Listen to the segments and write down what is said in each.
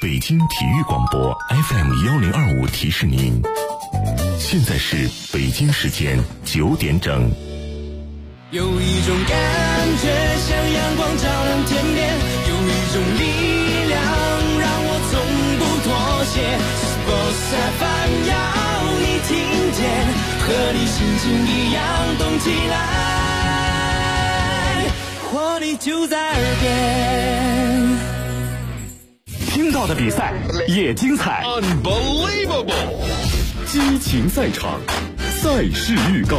北京体育广播 FM1025提示您，现在是北京时间9点整。 有一种感觉像阳光照亮天边，有一种力量让我从不妥协。Sports FM 要你听见，和你心情一样动起来，活力就在耳边。 听到的比赛也精彩 Unbelievable 激情赛场，赛事预告。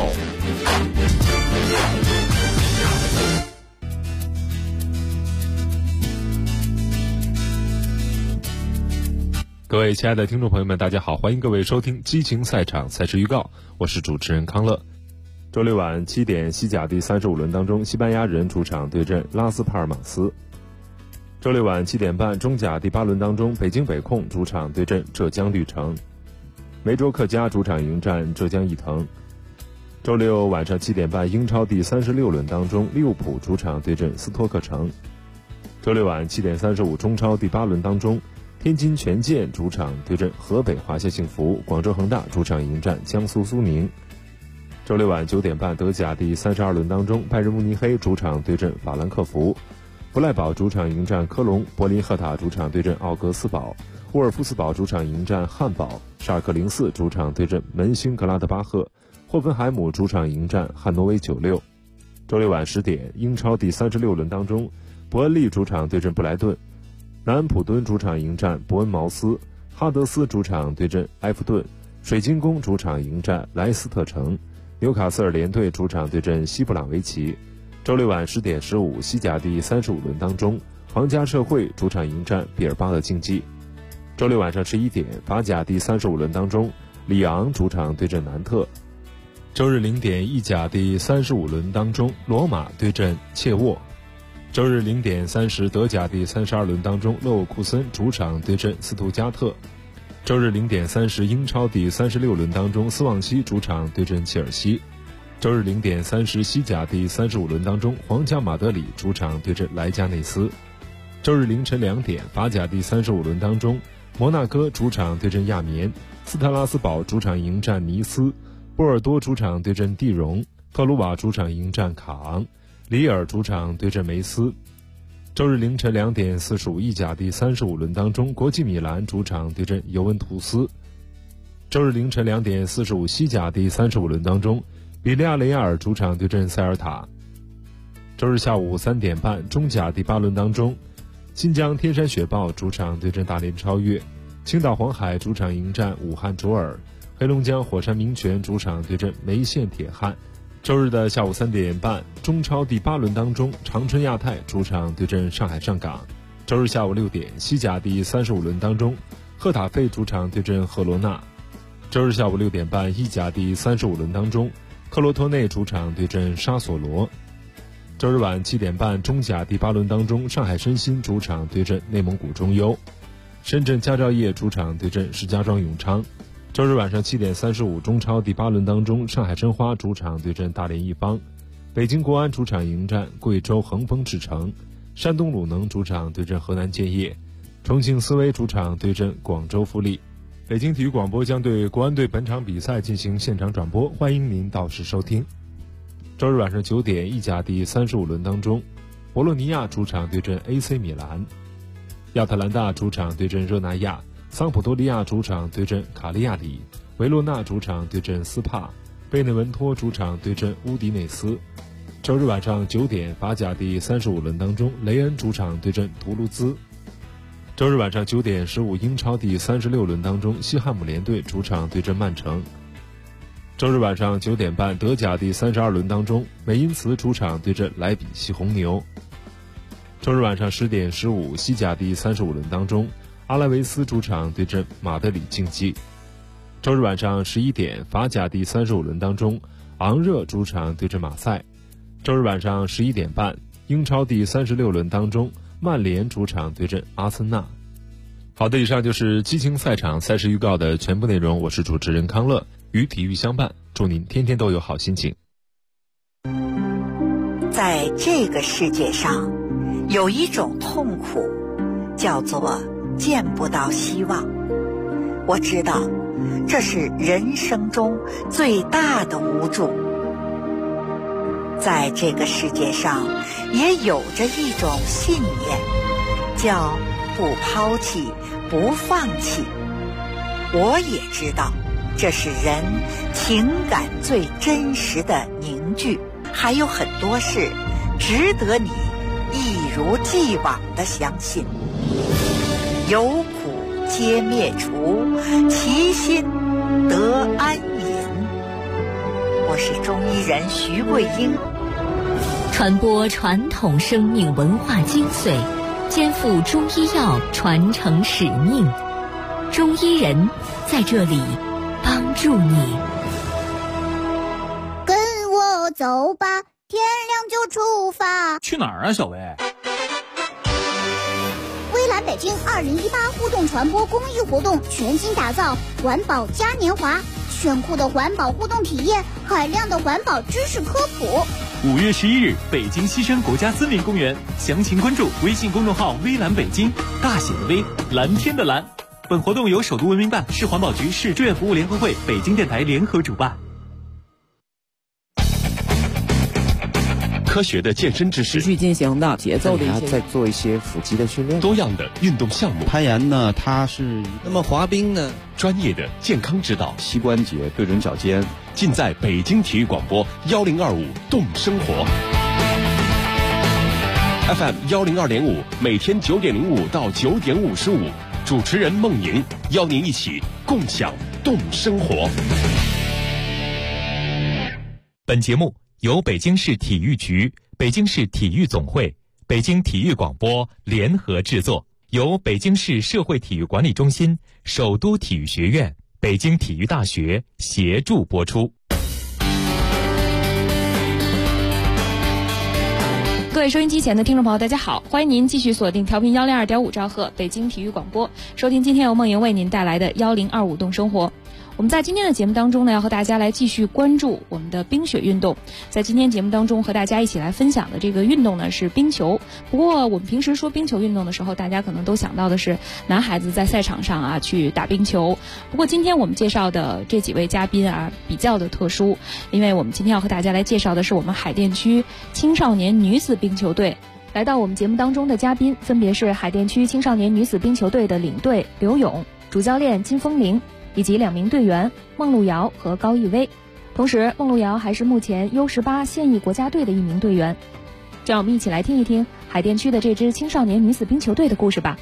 各位亲爱的听众朋友们，大家好，欢迎各位收听激情赛场赛事预告，我是主持人康乐。周六晚7点，西甲第35轮当中，西班牙人主场对阵拉斯帕尔马斯。周六晚7点半，中甲第8轮当中，北京北控主场对阵浙江绿城。梅州客家主场迎战浙江毅腾。周六晚上7点半，英超第36轮当中，利物浦主场对阵斯托克城。周六晚7点35，中超第8轮当中，天津权健主场对阵河北华夏幸福，广州恒大主场迎战江苏苏宁。周六晚9点半，德甲第32轮当中，拜仁慕尼黑主场对阵法兰克福，弗赖堡主场迎战科隆，柏林赫塔主场对阵奥格斯堡，沃尔夫斯堡主场迎战汉堡，沙尔克04主场对阵门兴格拉德巴赫，霍芬海姆主场迎战汉诺威96。周六晚10点，英超第36轮当中，伯恩利主场对阵布莱顿，南安普敦主场迎战伯恩茅斯，哈德斯主场对阵埃弗顿，水晶宫主场迎战莱斯特城，纽卡斯尔联队主场对阵西布朗维奇。周六晚10点15，西甲第35轮当中，皇家社会主场迎战毕尔巴鄂竞技。周六晚上11点，法甲第35轮当中，里昂主场对阵南特。周日0点，意甲第35轮当中，罗马对阵切沃。周日0点30，德甲第32轮当中，勒沃库森主场对阵斯图加特。周日0点30，英超第36轮当中，斯旺西主场对阵切尔西。周日0点30，西甲第35轮当中，皇家马德里主场对阵莱加内斯。周日凌晨2点，法甲第35轮当中，摩纳哥主场对阵亚眠，斯特拉斯堡主场迎战尼斯，波尔多主场对阵蒂荣，特鲁瓦主场迎战卡昂，里尔主场对阵梅斯。周日凌晨2点45，意甲第35轮当中，国际米兰主场对阵尤文图斯。周日凌晨2点45，西甲第35轮当中，比利亚雷亚尔主场对阵塞尔塔。周日下午3点半，中甲第8轮当中，新疆天山雪豹主场对阵大连超越，青岛黄海主场迎战武汉卓尔，黑龙江火山名泉主场对阵梅县铁汉。周日的下午3点半，中超第8轮当中，长春亚泰主场对阵上海上港。周日下午6点，西甲第35轮当中，赫塔费主场对阵赫罗纳。周日下午6点半，意甲第35轮当中，克罗托内主场对阵沙索罗。周日晚7点半，中甲第8轮当中，上海申鑫主场对阵内蒙古中优，深圳佳兆业主场对阵石家庄永昌。周日晚上7点35，中超第8轮当中，上海申花主场对阵大连一方，北京国安主场迎战贵州恒丰智诚，山东鲁能主场对阵河南建业，重庆斯威主场对阵广州富力。北京体育广播将对国安队本场比赛进行现场转播，欢迎您到时收听。周日晚上9点，意甲第35轮当中，博洛尼亚主场对阵 AC 米兰，亚特兰大主场对阵热那亚，桑普多利亚主场对阵卡利亚里，维罗纳主场对阵斯帕，贝内文托主场对阵乌迪内斯。周日晚上9点，法甲第35轮当中，雷恩主场对阵图卢兹。周日晚上9点15，英超第36轮当中，西汉姆联队主场对阵曼城。周日晚上9点半，德甲第32轮当中，美因茨主场对阵莱比锡红牛。周日晚上10点15，西甲第35轮当中，阿拉维斯主场对阵马德里竞技。周日晚上11点，法甲第35轮当中，昂热主场对阵马赛。周日晚上11点半，英超第36轮当中，曼联主场对阵阿森纳。好的，以上就是激情赛场赛事预告的全部内容，我是主持人康乐，与体育相伴，祝您天天都有好心情。 在这个世界上，有一种痛苦，叫做见不到希望。我知道这是人生中最大的无助。在这个世界上也有着一种信念，叫不抛弃不放弃。我也知道这是人情感最真实的凝聚，还有很多事值得你一如既往地相信。有苦皆灭除，其心得安隐。我是中医人徐桂英， 传播传统生命文化精髓，肩负中医药传承使命。中医人在这里帮助你。 跟我走吧，天亮就出发。 去哪儿啊，小薇？ 微蓝北京2018互动传播公益活动全新打造环保嘉年华，炫酷的环保互动体验，海量的环保知识科普。 5月11日，北京西山国家森林公园，详情关注微信公众号微蓝北京，大写的微，蓝天的蓝。本活动由首都文明办、市环保局、市志愿服务联合会、北京电台联合主办。 科学的健身知识， 持续进行的节奏的一些， 再做一些腹肌的训练， 多样的运动项目。 攀岩呢，它是那么滑冰呢， 专业的健康指导， 膝关节对准脚尖， 尽在北京体育广播1025动生活 FM 102.5，每天9点05到9点55，主持人孟莹邀您一起共享动生活。 本节目由北京市体育局、北京市体育总会、北京体育广播联合制作，由北京市社会体育管理中心、首都体育学院、北京体育大学协助播出。 各位收音机前的听众朋友，大家好，欢迎您继续锁定调频102.5兆赫北京体育广播，收听今天由梦莹为您带来的1025动生活。我们在今天的节目当中呢，要和大家来继续关注我们的冰雪运动。在今天节目当中和大家一起来分享的这个运动呢是冰球。不过我们平时说冰球运动的时候，大家可能都想到的是男孩子在赛场上去打冰球。不过今天我们介绍的这几位嘉宾比较的特殊，因为我们今天要和大家来介绍的是我们海淀区青少年女子冰球队。来到我们节目当中的嘉宾分别是海淀区青少年女子冰球队的领队刘勇、主教练金风玲，以及2名队员孟路遥和高逸威。同时孟路遥还是目前 U18 现役国家队的1名队员。就让我们一起来听一听海淀区的这支青少年女子冰球队的故事吧。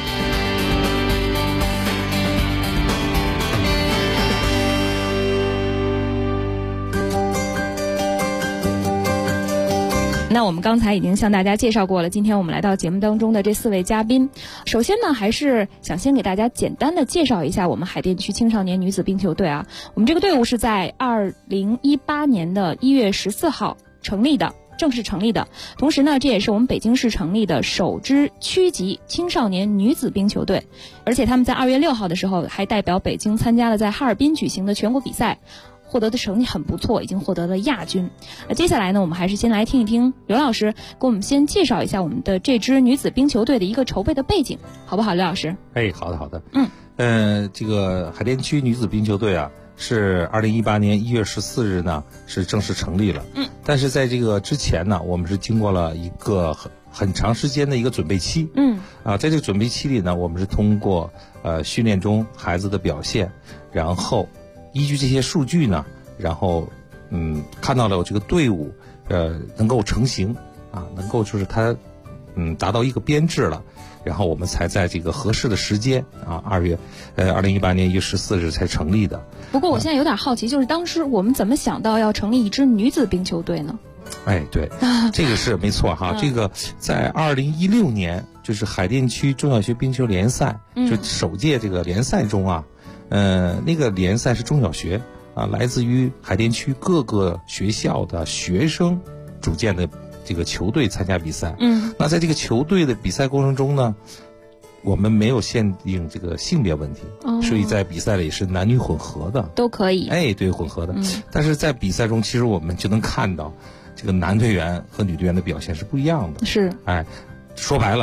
那我们刚才已经向大家介绍过了，今天我们来到节目当中的这4位嘉宾。首先呢，还是想先给大家简单的介绍一下我们海淀区青少年女子冰球队我们这个队伍是在2018年的1月14号成立的，正式成立的。同时呢，这也是我们北京市成立的首支区级青少年女子冰球队，而且他们在2月6号的时候还代表北京参加了在哈尔滨举行的全国比赛，获得的成绩很不错，已经获得了亚军。那接下来呢，我们还是先来听一听刘老师给我们先介绍一下我们的这支女子冰球队的一个筹备的背景，好不好，刘老师？ 好的。这个海淀区女子冰球队是2018年1月14日呢是正式成立了。但是在这个之前呢，我们是经过了一个很长时间的一个准备期。在这个准备期里呢，我们是通过训练中孩子的表现，然后依据这些数据呢，然后看到了这个队伍能够成型能够就是它达到一个编制了，然后我们才在这个合适的时间2018年1月14日才成立的。 不过我现在有点好奇，就是当时我们怎么想到要成立一支女子冰球队呢？ 对，这个是没错这个在2016年就是海淀区中小学冰球联赛就首届这个联赛中那个联赛是中小学来自于海淀区各个学校的学生组建的这个球队参加比赛。那在这个球队的比赛过程中呢，我们没有限定这个性别问题，所以在比赛里是男女混合的， 都可以。 对，混合的。但是在比赛中，其实我们就能看到这个男队员和女队员的表现是不一样的。 是。 说白了，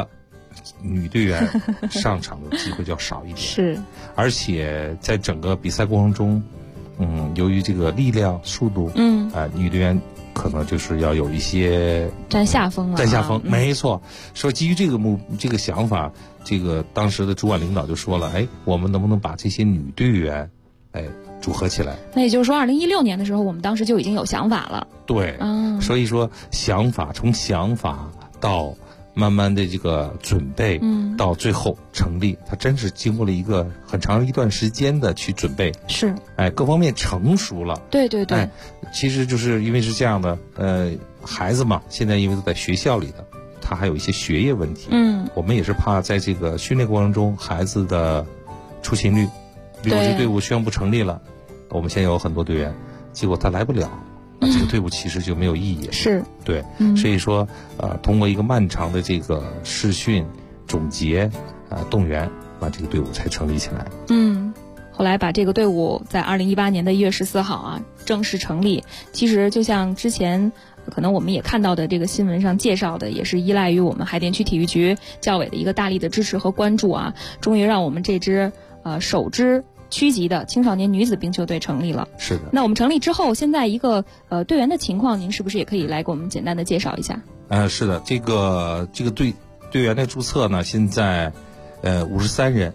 女队员上场的机会就要少一点。 是， 而且在整个比赛过程中，由于这个力量、速度，女队员可能就是要有一些占下风了。 占下风，没错。说基于这个想法，这个当时的主管领导就说了，我们能不能把这些女队员，组合起来？ 那也就是说，2016年的时候，我们当时就已经有想法了。 对，所以说从想法到慢慢的这个准备，到最后成立，它真是经过了一个很长一段时间的去准备。 是， 各方面成熟了。 对对对。 其实就是因为是这样的，孩子嘛，现在因为都在学校里的，他还有一些学业问题。我们也是怕在这个训练过程中孩子的出勤率，比如这队伍宣布成立了，我们现在有很多队员，结果他来不了。这个队伍其实就没有意义。 是， 对，所以说，通过一个漫长的这个试训、总结、动员，把这个队伍才成立起来。 后来把这个队伍在2018年的1月14号正式成立。其实就像之前可能我们也看到的这个新闻上介绍的，也是依赖于我们海淀区体育局教委的一个大力的支持和关注终于让我们这支首支区级的青少年女子冰球队成立了。 是的。 那我们成立之后，现在一个队员的情况，您是不是也可以来给我们简单的介绍一下？ 是的，这个队员的注册呢，现在53人。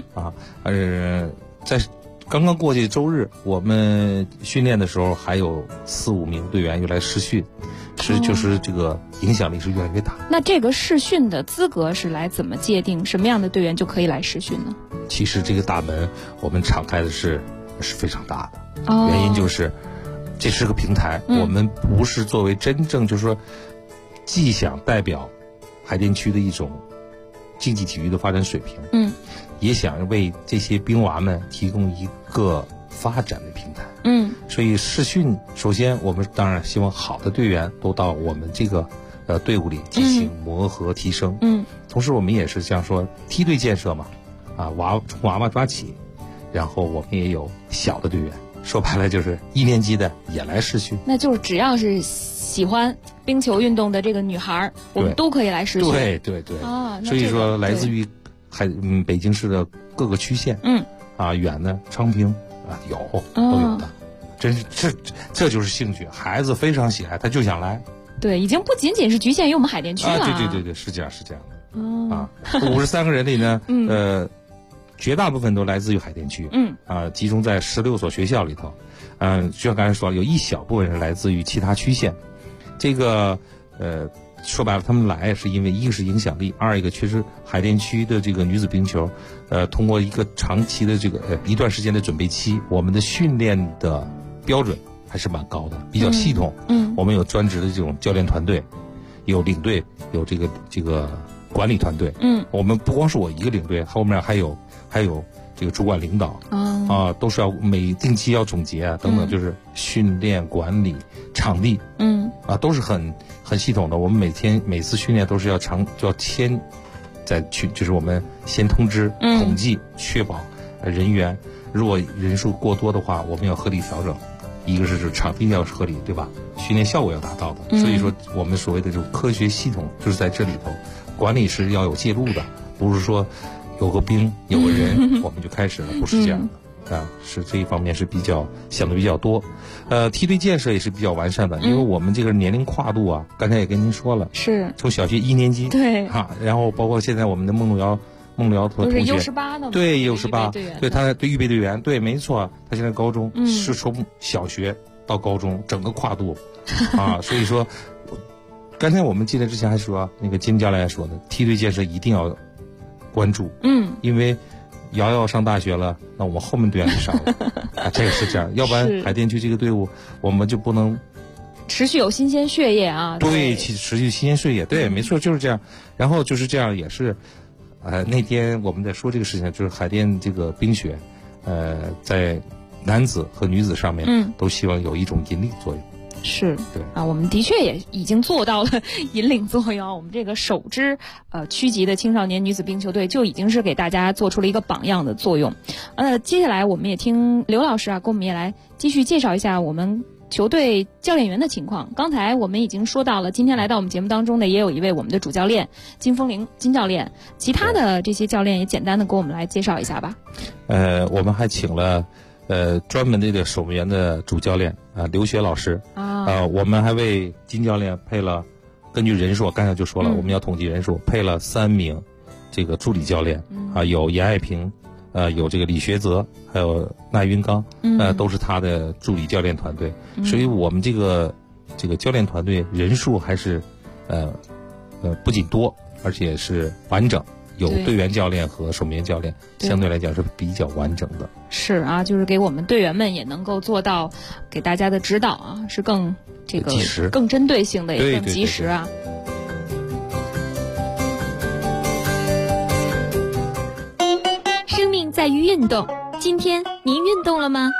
在刚刚过去周日，我们训练的时候还有4-5名队员又来试训，就是这个影响力是越来越大。 那这个试训的资格是来怎么界定？什么样的队员就可以来试训呢？ 其实这个大门我们敞开的是非常大的，原因就是这是个平台，我们不是作为真正就是说既想代表海淀区的一种竞技体育的发展水平，也想为这些兵娃们提供一个发展的平台。所以试训，首先我们当然希望好的队员都到我们这个队伍里进行磨合提升。同时我们也是这样说，梯队建设嘛，从娃娃抓起，然后我们也有小的队员，说白了就是1年级的也来试训。 那就是只要是喜欢冰球运动的这个女孩，我们都可以来试训。 对。所以说来自于北京市的各个区县，远的昌平都有的。真是这就是兴趣，孩子非常喜爱，他就想来。 对，已经不仅仅是局限于我们海淀区了。 对，是这样的。53个人里呢，绝大部分都来自于海淀区，集中在16所学校里头。就像刚才说了，有一小部分是来自于其他区县。这个说白了，他们来是因为一个是影响力，二一个确实海淀区的这个女子冰球，通过一个长期的这个一段时间的准备期，我们的训练的标准还是蛮高的，比较系统。我们有专职的这种教练团队，有领队，有这个管理团队。我们不光是我一个领队，后面还有这个主管领导都是要定期要总结等等，就是训练管理场地都是很系统的。我们每次训练都是要先再去，就是我们先通知统计，确保人员，如果人数过多的话，我们要合理调整。一个是场地要合理，对吧？训练效果要达到的。所以说我们所谓的这种科学系统就是在这里头，管理是要有介入的，不是说有个兵有个人我们就开始了，不是这样的。是这一方面是想的比较多。梯队建设也是比较完善的，因为我们这个年龄跨度刚才也跟您说了，是从小学1年级对然后包括现在我们的孟路遥同学都是U18的， 对U18，对他对预备队员，对没错，他现在高中是从小学到高中整个跨度所以说刚才我们进来之前还说那个金教练还说呢，梯队建设一定要关注，因为瑶瑶上大学了，那我们后面队员就少了这个是这样，要不然海淀区这个队伍我们就不能持续有新鲜血液对，持续新鲜血液，对，没错，就是这样。然后就是这样，也是那天我们在说这个事情，就是海淀这个冰雪在男子和女子上面都希望有一种引领作用。 是， 对我们的确也已经做到了引领作用。我们这个首支区级的青少年女子冰球队就已经是给大家做出了一个榜样的作用。接下来我们也听刘老师给我们也来继续介绍一下我们球队教练员的情况。刚才我们已经说到了，今天来到我们节目当中的也有一位我们的主教练金风铃金教练，其他的这些教练也简单的给我们来介绍一下吧。 我们还请了专门的这个守门员的主教练刘学老师我们还为金教练配了，根据人数，刚才就说了，我们要统计人数，配了3名这个助理教练有严爱平，有这个李学泽，还有那云刚，都是他的助理教练团队。所以我们这个教练团队人数还是不仅多，而且是完整。有队员教练和守门员教练，相对来讲是比较完整的。 是啊，就是给我们队员们也能够做到给大家的指导啊，是更这个更针对性的，也更及时啊。 生命在于运动，今天您运动了吗？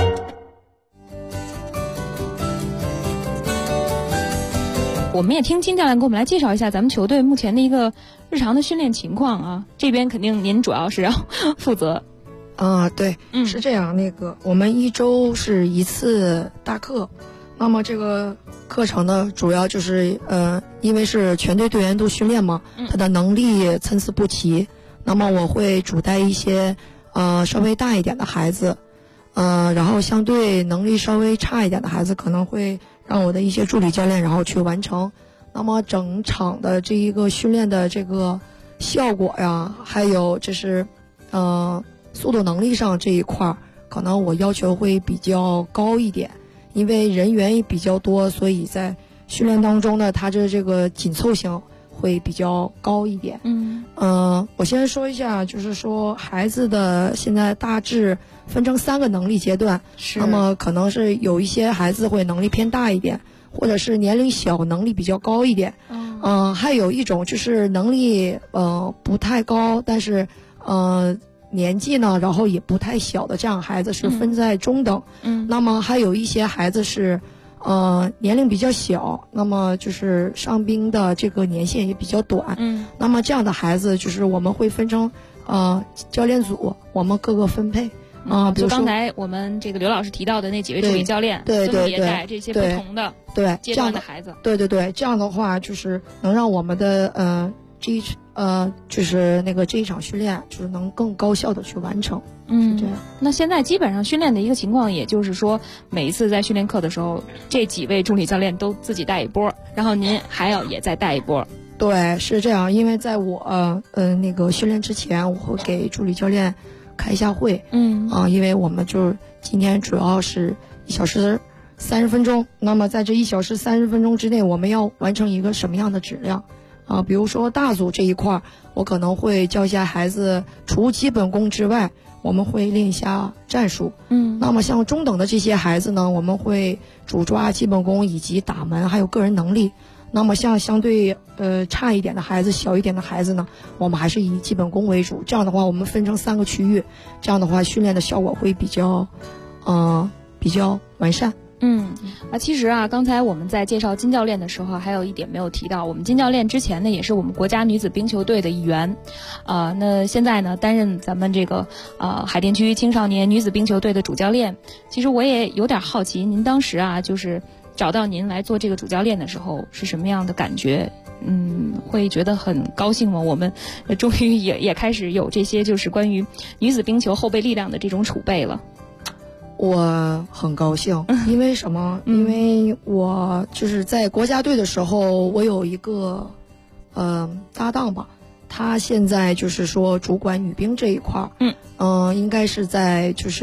我们也听金教练给我们来介绍一下咱们球队目前的一个日常的训练情况啊。这边肯定您主要是要负责。 对，是这样。我们1周是1次大课，那么这个课程呢，主要就是因为是全队队员都训练嘛，他的能力参差不齐。那么我会主带一些稍微大一点的孩子，然后相对能力稍微差一点的孩子，可能会让我的一些助理教练然后去完成。那么整场的这一个训练的这个效果呀，还有就是速度能力上这一块，可能我要求会比较高一点，因为人员也比较多，所以在训练当中呢，它这个紧凑性会比较高一点。我先说一下，就是说孩子的现在大致分成3个能力阶段，那么可能是有一些孩子会能力偏大一点，或者是年龄小能力比较高一点。还有一种就是能力不太高，但是年纪呢，然后也不太小的这样孩子是分在中等。那么还有一些孩子是年龄比较小，那么就是上兵的这个年限也比较短。那么这样的孩子就是我们会分成教练组，我们各个分配。比如说刚才我们这个刘老师提到的那几位助理教练，分别带这些不同的阶段的孩子。对， 这样的话就是能让我们的就是这一场训练就是能更高效的去完成。是这样。 那现在基本上训练的一个情况，也就是说每一次在训练课的时候，这几位助理教练都自己带一波，然后您还要也再带一波。 对，是这样。因为在我训练之前，我会给助理教练开一下会。因为我们就是今天主要是1小时30分钟，那么在这1小时30分钟之内，我们要完成一个什么样的质量比如说大组这一块，我可能会教一下孩子，除基本功之外，我们会练一下战术。那么像中等的这些孩子呢，我们会主抓基本功以及打门还有个人能力。那么像相对差一点的孩子，小一点的孩子呢，我们还是以基本功为主。这样的话，我们分成3个区域，这样的话训练的效果会比较完善。 其实刚才我们在介绍金教练的时候，还有一点没有提到，我们金教练之前呢也是我们国家女子冰球队的一员，那现在呢担任咱们这个海淀区青少年女子冰球队的主教练。其实我也有点好奇，您当时就是找到您来做这个主教练的时候是什么样的感觉？会觉得很高兴吗？我们终于也开始有这些就是关于女子冰球后备力量的这种储备了。 我很高兴，因为什么？因为我就是在国家队的时候，我有一个搭档吧，他现在就是说主管女兵这一块应该是在就是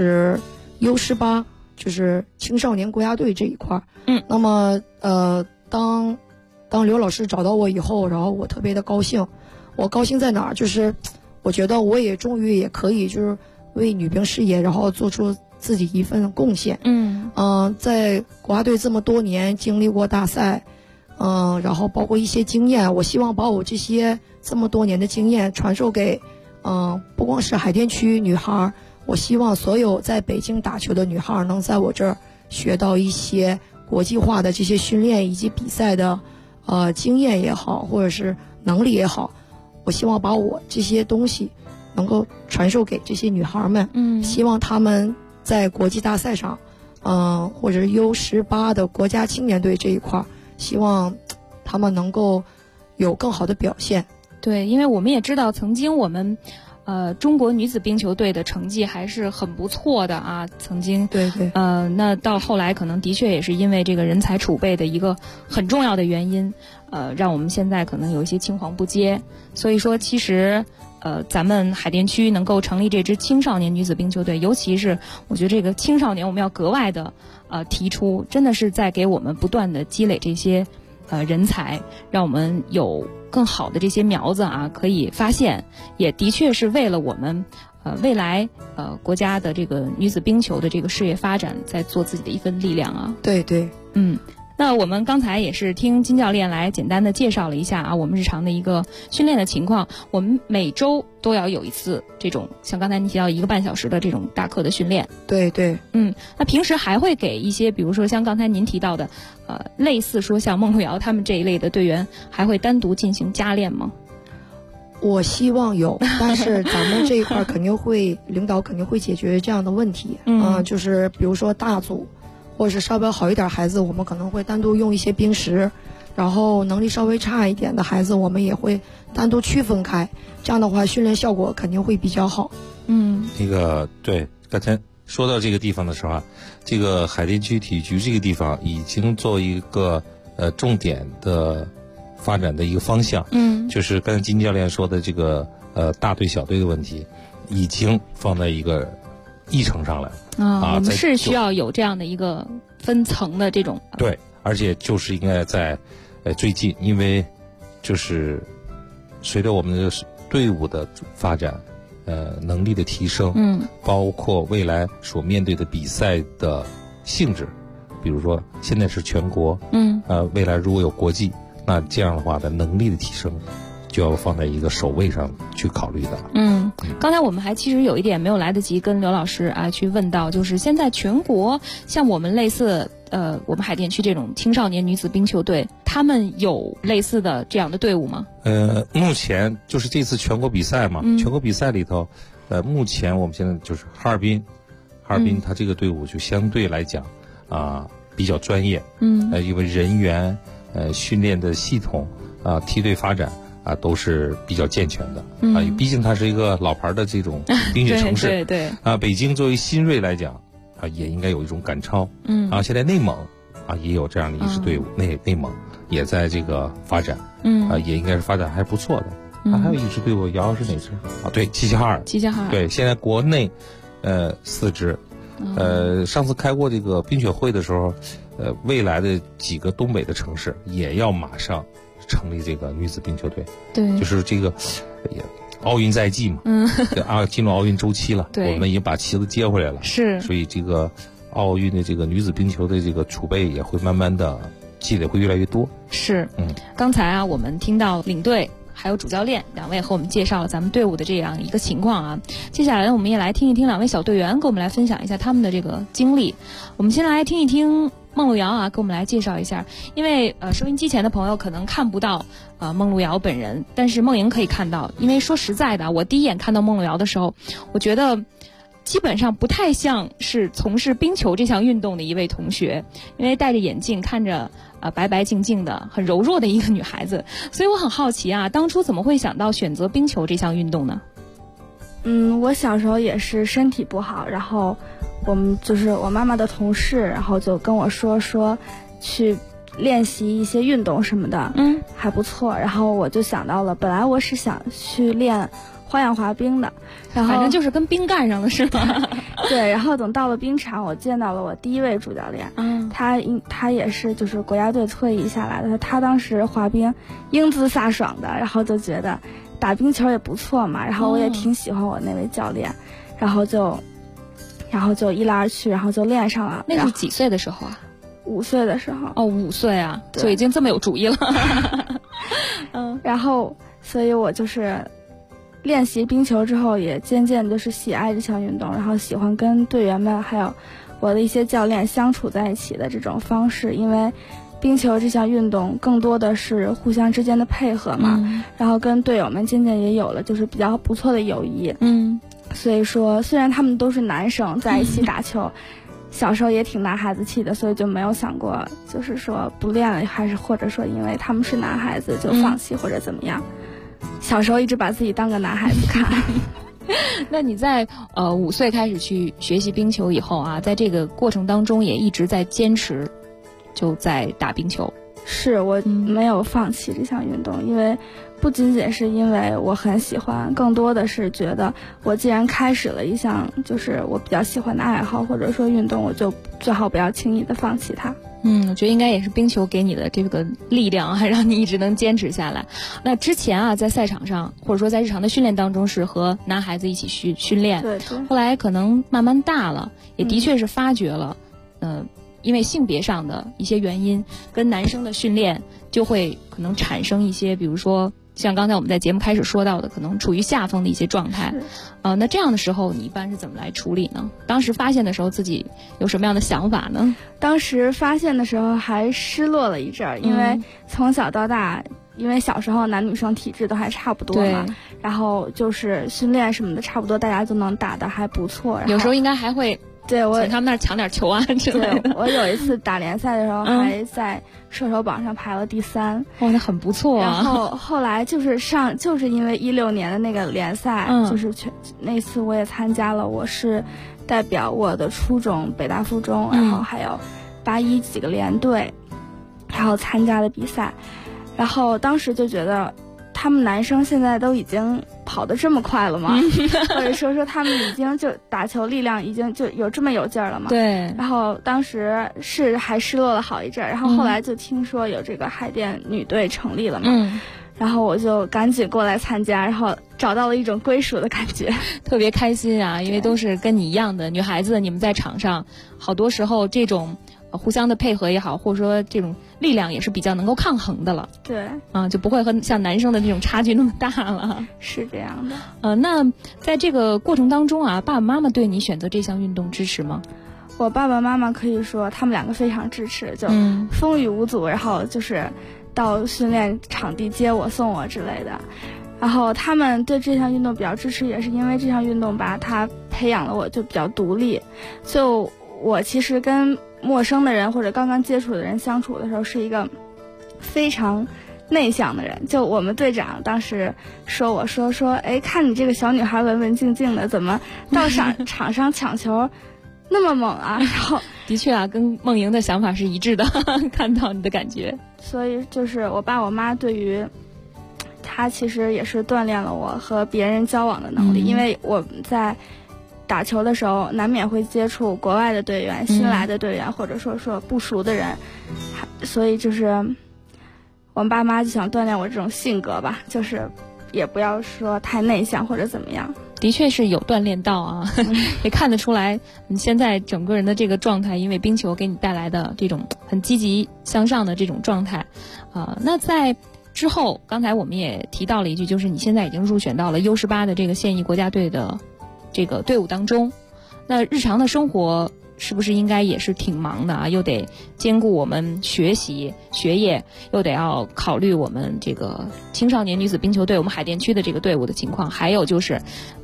U18，就是青少年国家队这一块那么当刘老师找到我以后，然后我特别的高兴。我高兴在哪儿？就是我觉得我也终于也可以就是为女兵事业然后做出自己一份贡献。在国家队这么多年经历过大赛，然后包括一些经验，我希望把我这么多年的经验传授给不光是海淀区女孩，我希望所有在北京打球的女孩能在我这儿学到一些国际化的这些训练以及比赛的经验也好，或者是能力也好，我希望把我这些东西能够传授给这些女孩们。希望她们在国际大赛上或者U18的国家青年队这一块，希望他们能够有更好的表现。 对，因为我们也知道，曾经我们中国女子冰球队的成绩还是很不错的啊，曾经对， 那到后来可能的确也是因为这个人才储备的一个很重要的原因，让我们现在可能有一些青黄不接。所以说，其实咱们海淀区能够成立这支青少年女子冰球队，尤其是我觉得这个青少年我们要格外的提出，真的是在给我们不断的积累这些人才，让我们有更好的这些苗子啊可以发现，也的确是为了我们未来国家的这个女子冰球的这个事业发展在做自己的一份力量啊。 对， 那我们刚才也是听金教练来简单的介绍了一下啊，我们日常的一个训练的情况。我们每周都要有一次这种像刚才你提到1个半小时的这种大课的训练。 对， 那平时还会给一些比如说像刚才您提到的类似说像孟路遥他们这一类的队员还会单独进行加练吗？ 我希望有，但是咱们这一块肯定会领导肯定会解决这样的问题。就是比如说大组或者是稍微好一点孩子，我们可能会单独用一些冰石，然后能力稍微差一点的孩子我们也会单独区分开，这样的话训练效果肯定会比较好。 对，刚才说到这个地方的时候啊，这个海淀区体育局这个地方已经作为一个重点的发展的一个方向。就是刚才金教练说的这个大队小队的问题已经放在一个议程上来我们是需要有这样的一个分层的这种。 对，而且就是应该在最近，因为就是随着我们的队伍的发展，能力的提升，包括未来所面对的比赛的性质，比如说现在是全国，未来如果有国际，那这样的话的能力的提升就要放在一个首位上去考虑的。 刚才我们还其实有一点没有来得及跟刘老师啊去问到，就是现在全国像我们类似我们海淀区这种青少年女子冰球队，他们有类似的这样的队伍吗？ 目前就是这次全国比赛嘛，全国比赛里头，目前我们现在就是哈尔滨它这个队伍就相对来讲比较专业，因为人员训练的系统梯队发展都是比较健全的毕竟它是一个老牌的这种冰雪城市。 对北京作为新锐来讲也应该有一种赶超。现在内蒙也有这样的一支队伍，内蒙也在这个发展，也应该是发展还不错的。还有一支队伍，瑶瑶是哪支对，齐齐哈尔。对，现在国内4支。上次开过这个冰雪会的时候，未来的几个东北的城市也要马上成立这个女子冰球队。 对， 就是这个奥运在即嘛，进入奥运周期了，我们已经把旗子接回来了。 是， 所以这个奥运的这个女子冰球的这个储备也会慢慢的积累，会越来越多。 是，刚才我们听到领队还有主教练2位和我们介绍了咱们队伍的这样一个情况啊。接下来我们也来听一听2位小队员给我们来分享一下他们的这个经历。我们先来听一听孟路遥给我们来介绍一下。因为收音机前的朋友可能看不到孟路遥本人，但是孟莹可以看到。因为说实在的，我第一眼看到孟路遥的时候，我觉得基本上不太像是从事冰球这项运动的一位同学，因为戴着眼镜，看着白白净净的很柔弱的一个女孩子。所以我很好奇当初怎么会想到选择冰球这项运动呢？ 我小时候也是身体不好，然后我们就是我妈妈的同事，然后就跟我说去练习一些运动什么的，还不错。然后我就想到了，本来我是想去练花样滑冰的，然后反正就是跟冰干上了是吗？ 对，然后等到了冰场，我见到了我第一位主教练，他也是就是国家队退役下来的，他当时滑冰英姿飒爽的，然后就觉得打冰球也不错嘛，然后我也挺喜欢我那位教练，然后就一来二去，然后就练上了。 那是几岁的时候啊 ？5岁的时候。 5岁啊，就已经这么有主意了。 然后所以我就是练习冰球之后，也渐渐就是喜爱这项运动，然后喜欢跟队员们还有我的一些教练相处在一起的这种方式。因为冰球这项运动更多的是互相之间的配合嘛，然后跟队友们渐渐也有了就是比较不错的友谊。所以说虽然他们都是男生在一起打球， 小时候也挺男孩子气的，所以就没有想过就是说不练了，还是或者说因为他们是男孩子就放弃或者怎么样。小时候一直把自己当个男孩子看。 那你在5岁开始去学习冰球以后啊，在这个过程当中也一直在坚持，就在打冰球。 是我没有放弃这项运动，因为不仅仅是因为我很喜欢，更多的是觉得我既然开始了一项就是我比较喜欢的爱好或者说运动，我就最好不要轻易的放弃它。 我觉得应该也是冰球给你的这个力量，还让你一直能坚持下来。那之前啊，在赛场上或者说在日常的训练当中是和男孩子一起训练， 对， 后来可能慢慢大了，也的确是发觉了，因为性别上的一些原因，跟男生的训练就会可能产生一些，比如说像刚才我们在节目开始说到的，可能处于下风的一些状态。那这样的时候你一般是怎么来处理呢？当时发现的时候自己有什么样的想法呢？ 当时发现的时候还失落了一阵儿，因为从小到大，因为小时候男女生体质都还差不多嘛，然后就是训练什么的差不多，大家都能打得还不错。 有时候应该还会对我从他们那儿抢点球啊之类的。 我有一次打联赛的时候，还在射手榜上排了第3。 那很不错啊。 然后后来就是因为16年的那个联赛，就是那次我也参加了，我是代表我的初中北大附中，然后还有81几个联队，然后参加的比赛。然后当时就觉得他们男生现在都已经跑得这么快了吗？或者说他们已经就打球力量已经就有这么有劲儿了吗？ 对。 然后当时是还失落了好一阵儿，然后后来就听说有这个海淀女队成立了嘛，然后我就赶紧过来参加，然后找到了一种归属的感觉， 特别开心啊！因为都是跟你一样的女孩子，你们在场上好多时候这种互相的配合也好，或者说这种力量也是比较能够抗衡的了。 对， 就不会和像男生的这种差距那么大了。 是这样的。 那在这个过程当中啊，爸爸妈妈对你选择这项运动支持吗？ 我爸爸妈妈可以说他们2个非常支持，就风雨无阻，然后就是到训练场地接我送我之类的。然后他们对这项运动比较支持，也是因为这项运动吧，它培养了我就比较独立。就我其实跟陌生的人或者刚刚接触的人相处的时候，是一个非常内向的人。就我们队长当时说我说看你这个小女孩文文静静的，怎么到场上抢球那么猛啊？然后的确啊，跟梦莹的想法是一致的，看到你的感觉。 所以就是我爸我妈对于他其实也是锻炼了我和别人交往的能力，因为我在打球的时候难免会接触国外的队员、新来的队员，或者说不熟的人，所以就是我们爸妈就想锻炼我这种性格吧，就是也不要说太内向或者怎么样。 的确是有锻炼到啊，也看得出来你现在整个人的这个状态，因为冰球给你带来的这种很积极向上的这种状态那在之后刚才我们也提到了一句，就是你现在已经入选到了 U18 的这个现役国家队的这个队伍当中。那日常的生活是不是应该也是挺忙的啊？又得兼顾我们学习学业，又得要考虑我们这个青少年女子冰球队我们海淀区的这个队伍的情况，还有就是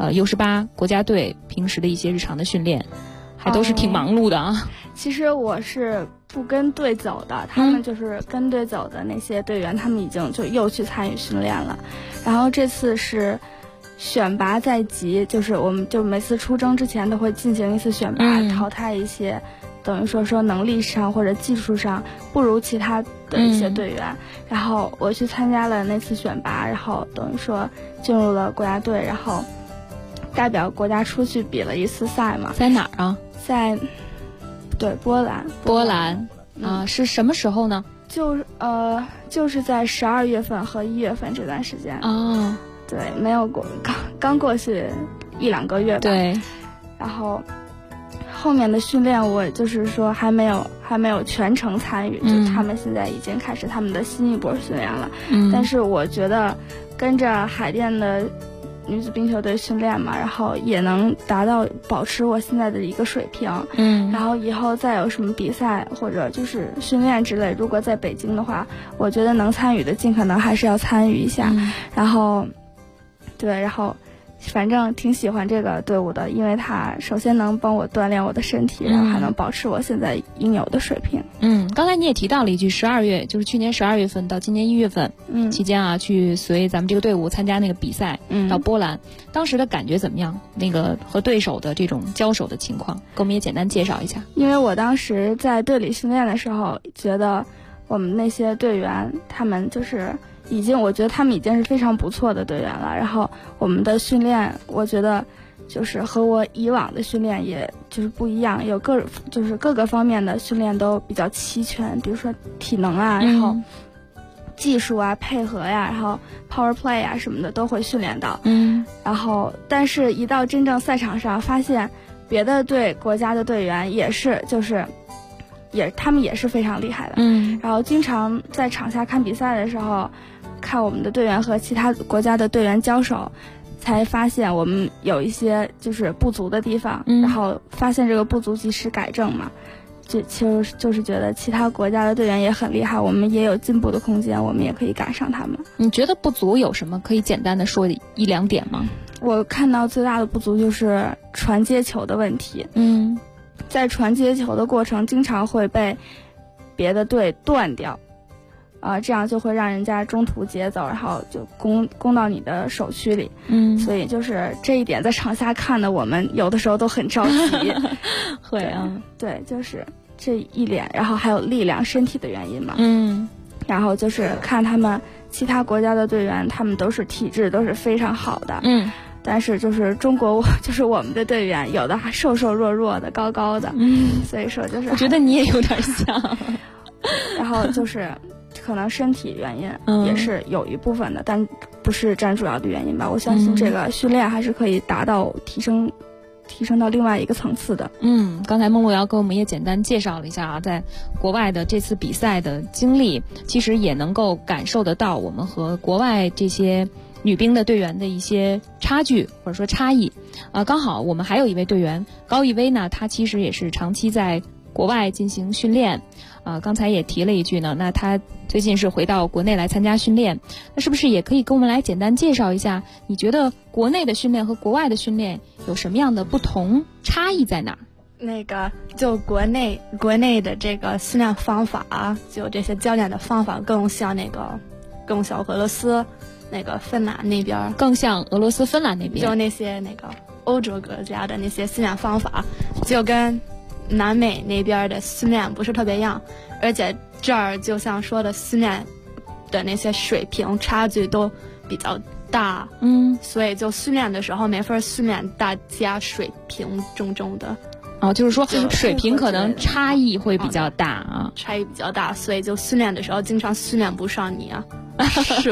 U18 国家队平时的一些日常的训练，还都是挺忙碌的啊。 其实我是不跟队走的，他们就是跟队走的那些队员，他们已经就又去参与训练了。然后这次是选拔在即，就是我们就每次出征之前都会进行一次选拔，淘汰一些等于说能力上或者技术上不如其他的一些队员。然后我去参加了那次选拔，然后等于说进入了国家队，然后代表国家出去比了一次赛嘛。 在哪儿啊？ 在波兰是什么时候呢？ 就是在12月份和1月份这段时间。对，没有过，刚过去1-2个月吧。 对， 然后后面的训练我就是说还没有全程参与，就他们现在已经开始他们的新一波训练了。但是我觉得跟着海淀的女子冰球队训练嘛，然后也能达到保持我现在的一个水平。然后以后再有什么比赛或者就是训练之类，如果在北京的话，我觉得能参与的尽可能还是要参与一下。然后反正挺喜欢这个队伍的，因为它首先能帮我锻炼我的身体，然后还能保持我现在应有的水平。 刚才你也提到了一句，12月就是去年12月份到今年1月份期间啊，去随咱们这个队伍参加那个比赛，到波兰，当时的感觉怎么样？那个和对手的这种交手的情况，给我们也简单介绍一下。 因为我当时在队里训练的时候，觉得我们那些队员他们就是我觉得他们已经是非常不错的队员了。然后我们的训练，我觉得就是和我以往的训练也就是不一样，有各个方面的训练都比较齐全，比如说体能啊，然后技术啊、配合呀，然后 power play 啊什么的都会训练到。然后但是一到真正赛场上，发现别的国家的队员也是他们也是非常厉害的。然后经常在场下看比赛的时候，看我们的队员和其他国家的队员交手，才发现我们有一些就是不足的地方，然后发现这个不足及时改正嘛。就是觉得其他国家的队员也很厉害，我们也有进步的空间，我们也可以赶上他们。 你觉得不足有什么可以简单的说一两点吗？ 我看到最大的不足就是传接球的问题。在传接球的过程经常会被别的队断掉，这样就会让人家中途截走，然后就攻到你的手区里。所以就是这一点在场下看的我们有的时候都很着急。 会啊， 对，就是这一点，然后还有力量、身体的原因嘛。然后就是看他们其他国家的队员，他们都是体质都是非常好的。但是就是中国，就是我们的队员有的还瘦瘦弱弱的、高高的。所以说就是我觉得你也有点像。 然后就是可能身体原因也是有一部分的，但不是占主要的原因吧。我相信这个训练还是可以达到提升到另外一个层次的。 刚才孟路遥给我们也简单介绍了一下啊，在国外的这次比赛的经历，其实也能够感受得到我们和国外这些女兵的队员的一些差距或者说差异。刚好我们还有一位队员高一威呢，他其实也是长期在国外进行训练。刚才也提了一句呢，那他最近是回到国内来参加训练，那是不是也可以跟我们来简单介绍一下，你觉得国内的训练和国外的训练有什么样的不同，差异在哪儿？ 那个就国内的这个训练方法，就这些教练的方法更像俄罗斯那个芬兰那边， 更像俄罗斯芬兰那边， 就那些那个欧洲国家的那些训练方法，就跟南美那边的训练不是特别一样，而且这儿就像说的训练的那些水平差距都比较大。所以就训练的时候没法训练大家水平中的。 就是说水平可能差异会比较大啊， 差异比较大，所以就训练的时候经常训练不上你啊。是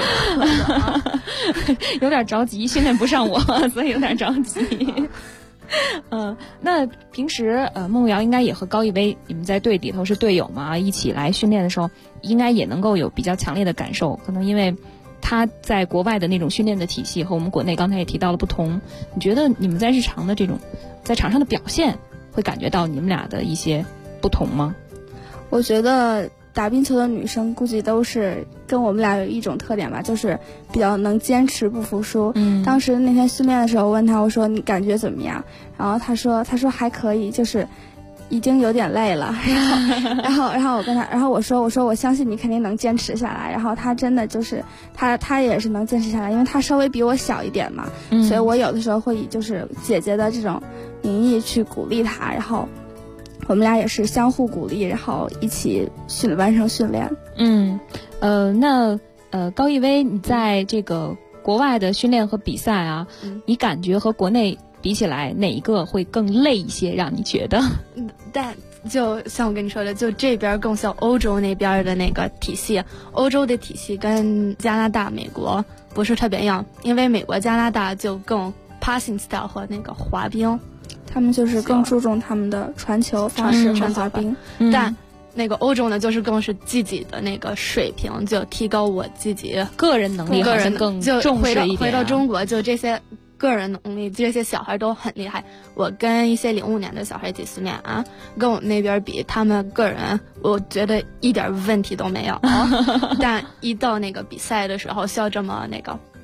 有点着急，训练不上我，所以有点着急。那平时孟路遥应该也和高一威，你们在队里头是队友嘛，一起来训练的时候，应该也能够有比较强烈的感受。可能因为他在国外的那种训练的体系和我们国内刚才也提到了不同，你觉得你们在日常的这种在场上的表现，会感觉到你们俩的一些不同吗？ 我觉得打冰球的女生估计都是跟我们俩有一种特点吧，就是比较能坚持不服输。当时那天训练的时候问他，我说你感觉怎么样？然后他说还可以，就是已经有点累了。然后我跟他，然后我说我相信你肯定能坚持下来。然后他真的就是他也是能坚持下来，因为他稍微比我小一点嘛，所以我有的时候会以就是姐姐的这种名义去鼓励他，然后我们俩也是相互鼓励，然后一起完成训练。 那高一威，你在这个国外的训练和比赛啊，你感觉和国内比起来，哪一个会更累一些？让你觉得？ 但就像我跟你说的，就这边更像欧洲那边的那个体系，欧洲的体系跟加拿大、美国不是特别一样，因为美国、加拿大就更 passing style 和那个滑冰。 他们就是更注重他们的传球方式和滑冰， 但那个欧洲呢，就是更是自己的那个水平，就提高我自己个人能力，好像更重视一点。 回到中国，就这些个人能力，这些小孩都很厉害。我跟一些05年的小孩一起训练啊，跟我那边比，他们个人我觉得一点问题都没有。但一到那个比赛的时候，需要这么那个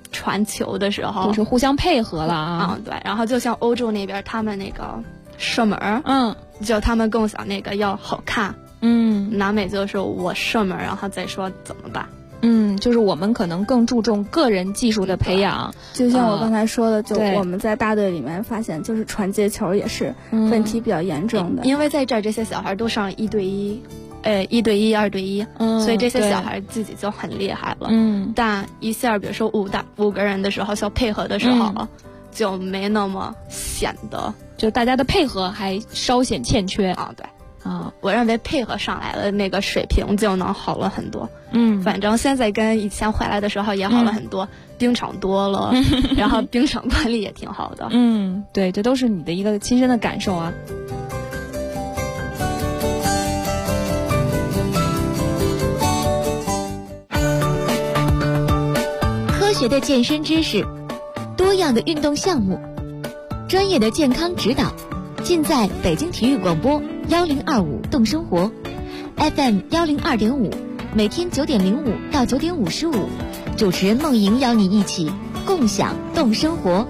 传球的时候， 就是互相配合了啊。 对。然后就像欧洲那边，他们那个射门，就他们更想那个要好看，南美就是我射门，然后再说怎么办。 就是我们可能更注重个人技术的培养， 就像我刚才说的，就我们在大队里面发现，就是传接球也是问题比较严重的， 因为在这些小孩都上1对1。1对1、2对1，所以这些小孩自己就很厉害了。但一下比如说5个人的时候，需要配合的时候，就没那么显得， 就大家的配合还稍显欠缺啊。对啊，我认为配合上来了，那个水平就能好了很多。反正现在跟以前回来的时候也好了很多，冰场多了，然后冰场管理也挺好的。 对，这都是你的一个亲身的感受啊。 科学的健身知识，多样的运动项目，专业的健康指导，尽在北京体育广播1025动生活 FM 102.5，每天9点05到9点55，主持人梦莹邀你一起共享动生活。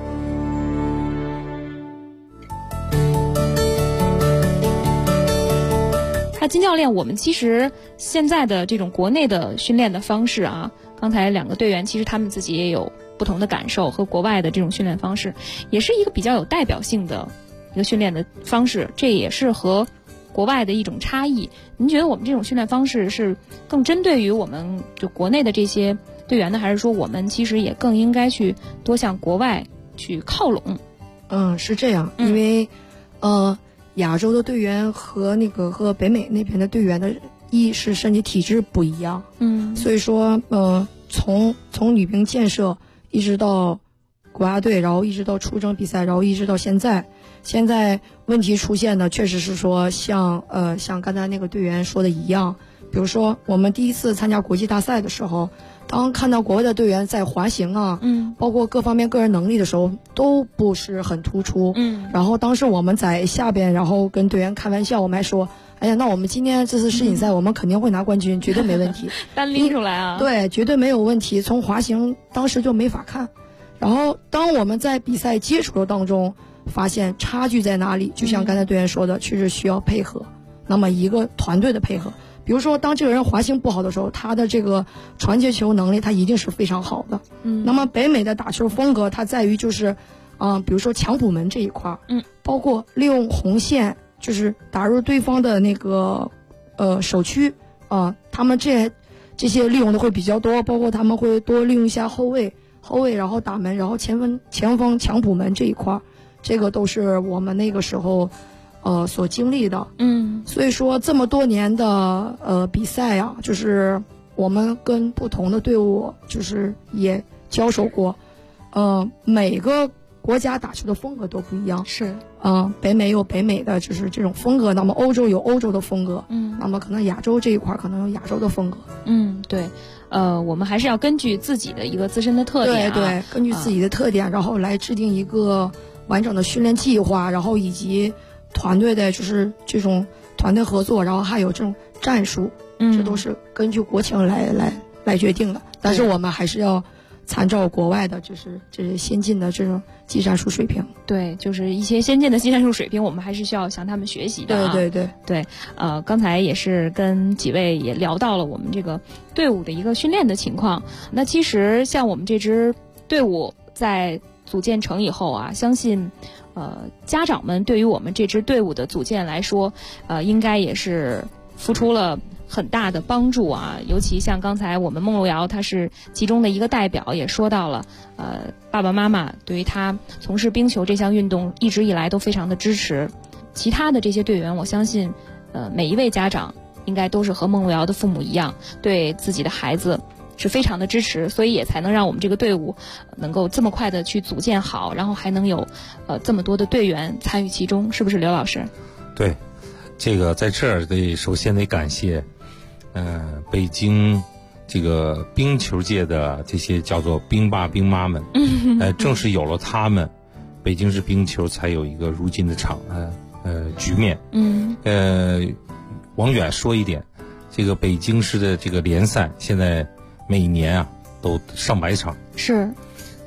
金教练，我们其实现在的这种国内的训练的方式啊，刚才2个队员其实他们自己也有不同的感受，和国外的这种训练方式也是一个比较有代表性的一个训练的方式，这也是和国外的一种差异。您觉得我们这种训练方式是更针对于我们就国内的这些队员呢，还是说我们其实也更应该去多向国外去靠拢？ 是这样，因为亚洲的队员和北美那边的队员的意识身体体质不一样，所以说从女兵建设一直到国家队，然后一直到出征比赛，然后一直到现在问题出现的确实是说像刚才那个队员说的一样，比如说我们第一次参加国际大赛的时候，当看到国外的队员在滑行啊，包括各方面个人能力的时候都不是很突出，然后当时我们在下边，然后跟队员开玩笑，我们还说，哎呀，那我们今天这次世锦赛我们肯定会拿冠军，绝对没问题， 单拎出来啊， 对，绝对没有问题。从滑行当时就没法看，然后当我们在比赛接触的当中发现差距在哪里，就像刚才队员说的，确实需要配合，那么一个团队的配合。比如说当这个人滑行不好的时候，他的这个传接球能力他一定是非常好的。那么北美的打球风格它在于就是比如说抢补门这一块，包括利用红线就是打入对方的那个手区他们这些利用的会比较多，包括他们会多利用一下后卫然后打门，然后前锋抢补门这一块，这个都是我们那个时候所经历的。所以说这么多年的比赛啊，就是我们跟不同的队伍就是也交手过，每个国家打球的风格都不一样， 是北美有北美的就是这种风格，那么欧洲有欧洲的风格，那么可能亚洲这一块可能有亚洲的风格。 对，我们还是要根据自己的一个自身的特点， 对，根据自己的特点，然后来制定一个完整的训练计划，然后以及团队的就是这种团队合作，然后还有这种战术，这都是根据国情来决定的。但是我们还是要参照国外的，就是这些先进的这种技战术水平。 对，就是一些先进的技战术水平，我们还是需要向他们学习的。 对， 刚才也是跟几位也聊到了我们这个队伍的一个训练的情况。那其实像我们这支队伍在组建成以后啊，相信家长们对于我们这支队伍的组建来说，应该也是付出了很大的帮助啊。尤其像刚才我们孟路遥他是其中的一个代表，也说到了爸爸妈妈对于他从事冰球这项运动一直以来都非常的支持。其他的这些队员，我相信每一位家长应该都是和孟路遥的父母一样，对自己的孩子是非常的支持，所以也才能让我们这个队伍能够这么快的去组建好，然后还能有这么多的队员参与其中，是不是刘老师？ 对，这个在这儿首先得感谢北京这个冰球界的这些叫做冰爸冰妈们，正是有了他们，北京市冰球才有一个如今的局面。往远说一点，这个北京市的这个联赛现在每年啊都上百场， 是，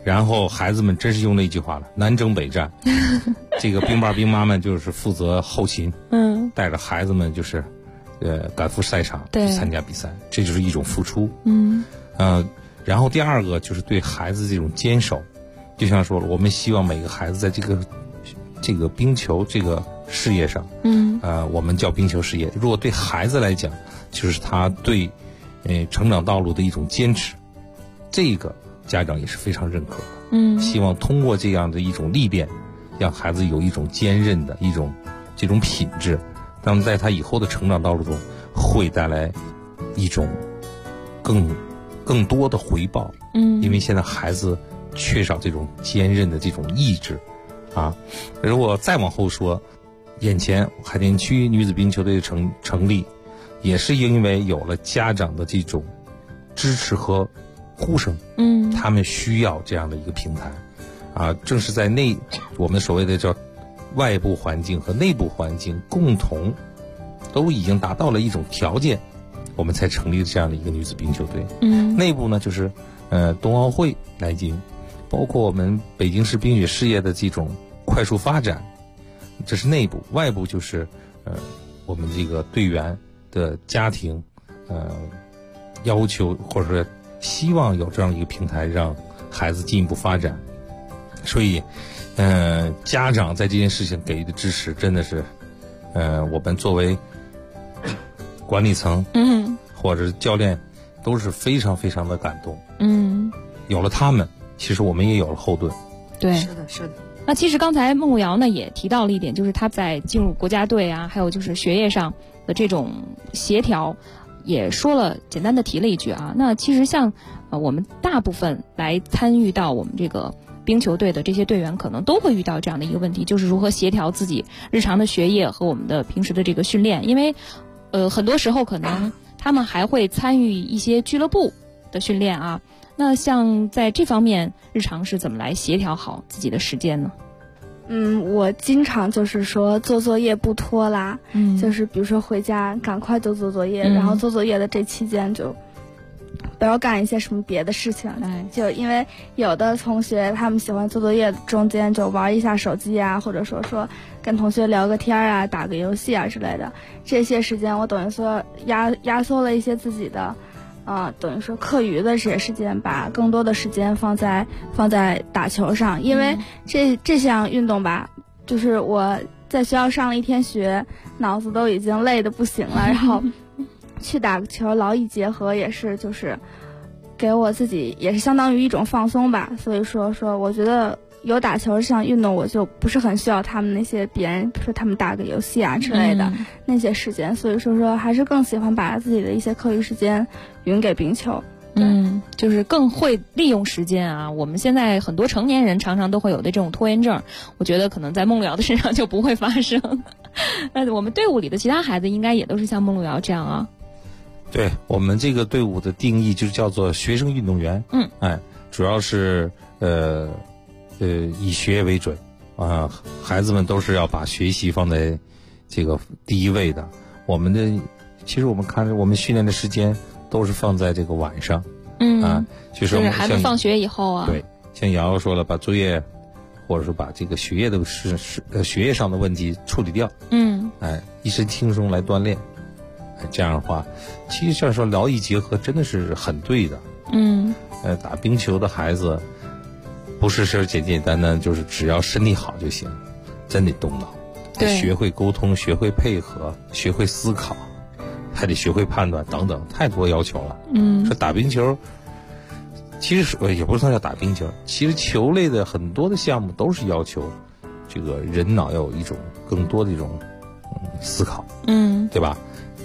然后孩子们真是用那句话了，南征北战，这个兵爸兵妈们就是负责后勤，带着孩子们就是赶赴赛场去参加比赛，这就是一种付出。然后第二个就是对孩子这种坚守，就像说了，我们希望每个孩子在这个冰球这个事业上，我们叫冰球事业。如果对孩子来讲，就是他对成长道路的一种坚持，这个家长也是非常认可的。希望通过这样的一种历练，让孩子有一种坚韧的这种品质，那么在他以后的成长道路中会带来一种更多的回报。因为现在孩子缺少这种坚韧的这种意志啊。如果再往后说，眼前海淀区女子冰球队的成立，也是因为有了家长的这种支持和呼声。他们需要这样的一个平台啊。正是在我们所谓的叫外部环境和内部环境共同都已经达到了一种条件，我们才成立了这样的一个女子冰球队。内部呢就是冬奥会来进，包括我们北京市冰雪事业的这种快速发展，这是内部。外部就是我们这个队员的家庭要求或者说希望有这样一个平台让孩子进一步发展。所以家长在这件事情给予的支持真的是我们作为管理层或者教练都是非常非常的感动。有了他们，其实我们也有了后盾。 对， 是的。 那其实刚才孟路遥呢也提到了一点，就是他在进入国家队啊，还有就是学业上的这种协调，也说了简单的提了一句啊。那其实像我们大部分来参与到我们这个冰球队的这些队员，可能都会遇到这样的一个问题，就是如何协调自己日常的学业和我们的平时的这个训练。因为很多时候可能他们还会参与一些俱乐部的训练啊。那像在这方面，日常是怎么来协调好自己的时间呢？ 我经常就是说做作业不拖拉，就是比如说回家赶快就做作业，然后做作业的这期间就不要干一些什么别的事情。就因为有的同学他们喜欢做作业中间就玩一下手机啊，或者说跟同学聊个天啊，打个游戏啊之类的，这些时间我等于说压缩了一些自己的等于说课余的这些时间，把更多的时间放在打球上。因为这项运动吧，就是我在学校上了一天学，脑子都已经累得不行了，然后去打个球，劳逸结合，也是就是给我自己也是相当于一种放松吧。所以说我觉得有打球这项运动，我就不是很需要他们那些别人，比如说他们打个游戏啊之类的那些时间。所以说还是更喜欢把自己的一些课余时间匀给冰球。 就是更会利用时间啊。我们现在很多成年人常常都会有的这种拖延症，我觉得可能在孟路遥的身上就不会发生。我们队伍里的其他孩子应该也都是像孟路遥这样啊。 对，我们这个队伍的定义就是叫做学生运动员。主要是以学业为准啊，孩子们都是要把学习放在这个第一位的。其实我们看我们训练的时间都是放在这个晚上。就是孩子放学以后啊。 对，像瑶瑶说了，把作业或者说把这个学业的学业上的问题处理掉。一身轻松来锻炼。这样的话，其实像说劳逸结合真的是很对的。打冰球的孩子不是简简单单就是只要身体好就行，真得动脑，得学会沟通，学会配合，学会思考，还得学会判断等等，太多要求了。说打冰球，其实也不是说叫打冰球，其实球类的很多的项目都是要求这个人脑要有一种更多的一种思考。对吧？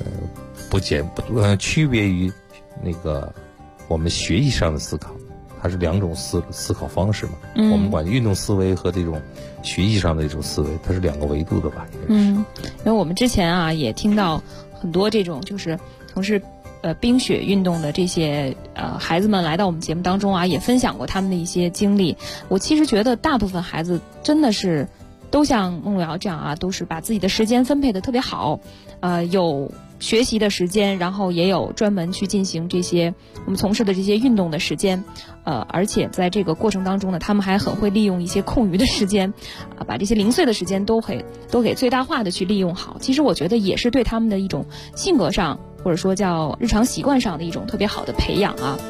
区别于那个我们学习上的思考，它是两种思考方式嘛。我们管运动思维和这种学习上的一种思维，它是两个维度的吧。 因为我们之前啊也听到很多这种就是从事冰雪运动的这些孩子们来到我们节目当中啊，也分享过他们的一些经历。我其实觉得大部分孩子真的是都像孟路遥这样啊，都是把自己的时间分配的特别好，有学习的时间，然后也有专门去进行这些我们从事的这些运动的时间，而且在这个过程当中呢，他们还很会利用一些空余的时间，把这些零碎的时间都给最大化的去利用好。其实我觉得也是对他们的一种性格上，或者说叫日常习惯上的一种特别好的培养啊。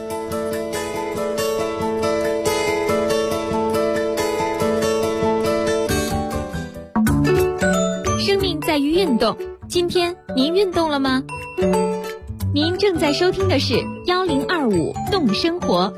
生命在于运动，今天您运动了吗？您正在收听的是1025动生活。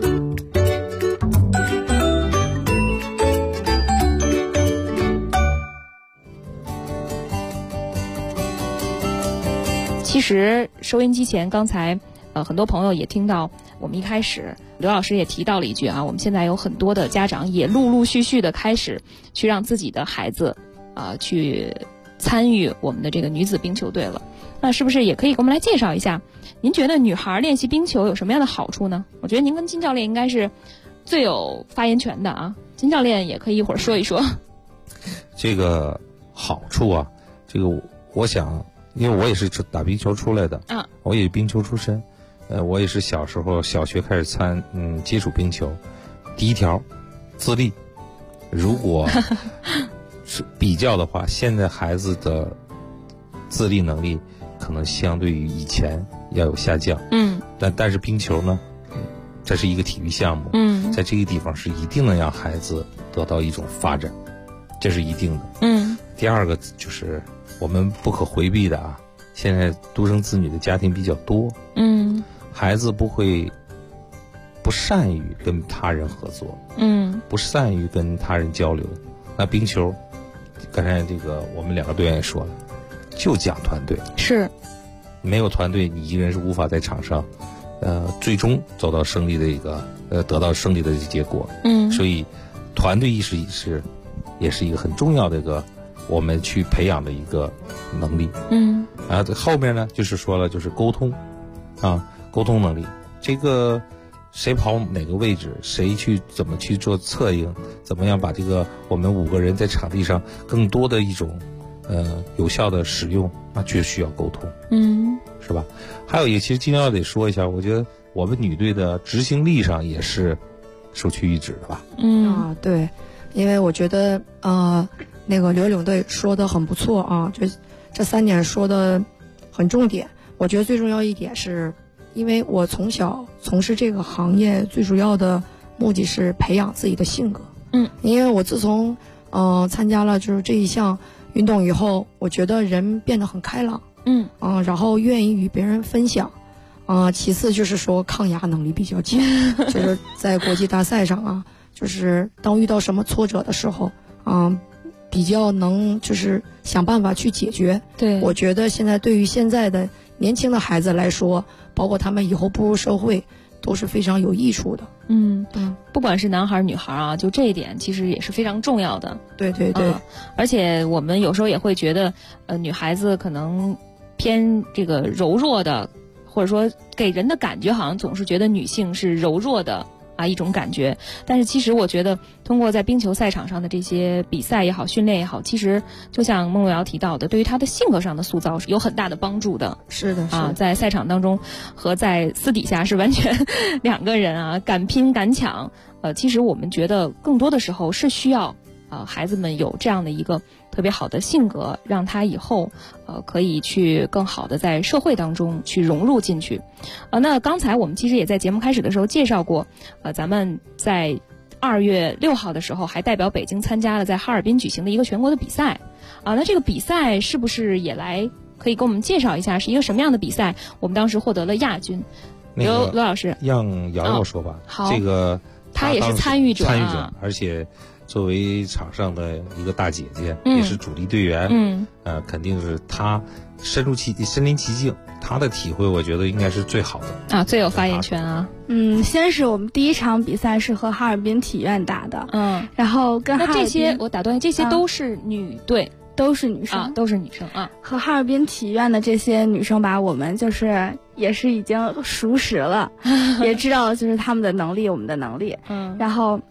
其实收音机前刚才很多朋友也听到我们一开始刘老师也提到了一句啊，我们现在有很多的家长也陆陆续续的开始去让自己的孩子去参与我们的这个女子冰球队了。那是不是也可以给我们来介绍一下，您觉得女孩练习冰球有什么样的好处呢？我觉得您跟金教练应该是最有发言权的啊，金教练也可以一会儿说一说。 这个好处啊，这个我想，因为我也是打冰球出来的，我也冰球出身，我也是小时候小学开始接触冰球。第一条，自立。如果是比较的话，现在孩子的自立能力可能相对于以前要有下降。但是冰球呢，这是一个体育项目，在这个地方是一定能让孩子得到一种发展，这是一定的。第二个就是我们不可回避的啊，现在独生子女的家庭比较多，孩子不善于跟他人合作，不善于跟他人交流。那冰球，刚才这个我们两个队员也说了，就讲团队， 是没有团队，你一个人是无法在场上，最终走到胜利的一个得到胜利的结果。所以团队意识也是一个很重要的一个我们去培养的一个能力。后面呢就是说了，就是沟通沟通能力，这个谁跑哪个位置，谁怎么去做策应，怎么样把这个我们5个人在场地上更多的一种有效的使用，那就需要沟通，是吧？还有一个，其实今天要得说一下，我觉得我们女队的执行力上也是首屈一指的吧？ 对，因为我觉得那个刘领队说的很不错啊，这3点说的很重点。我觉得最重要一点是，因为我从小从事这个行业，最主要的目的是培养自己的性格。因为我自从参加了就是这一项运动以后，我觉得人变得很开朗，然后愿意与别人分享，其次就是说抗压能力比较强，就是在国际大赛上啊，就是当遇到什么挫折的时候，比较能就是想办法去解决。 对， 我觉得现在对于现在的年轻的孩子来说，包括他们以后步入社会，都是非常有益处的。 不管是男孩女孩啊，就这一点其实也是非常重要的。 对， 而且我们有时候也会觉得，女孩子可能偏这个柔弱的，或者说给人的感觉好像总是觉得女性是柔弱的一种感觉。但是其实我觉得，通过在冰球赛场上的这些比赛也好，训练也好，其实就像孟洛瑶提到的，对于她的性格上的塑造是有很大的帮助的。 是的， 在赛场当中和在私底下是完全2个人敢拼敢抢。其实我们觉得更多的时候是需要孩子们有这样的一个特别好的性格，让他以后可以去更好的在社会当中去融入进去。那刚才我们其实也在节目开始的时候介绍过，咱们在2月6号的时候还代表北京参加了在哈尔滨举行的一个全国的比赛。那这个比赛是不是也可以给我们介绍一下是一个什么样的比赛？我们当时获得了亚军。刘老师让瑶瑶说吧。 好， 这个他也是参与者， 而且作为场上的一个大姐姐，也是主力队员，肯定是她身临其境，她的体会我觉得应该是最好的最有发言权啊。 先是我们第一场比赛是和哈尔滨体院打的，然后跟哈尔滨， 那这些我打断，这些都是女队， 都是女生， 都是女生啊。 和哈尔滨体院的这些女生吧，我们就是也是已经熟识了，也知道就是她们的能力，我们的能力，然后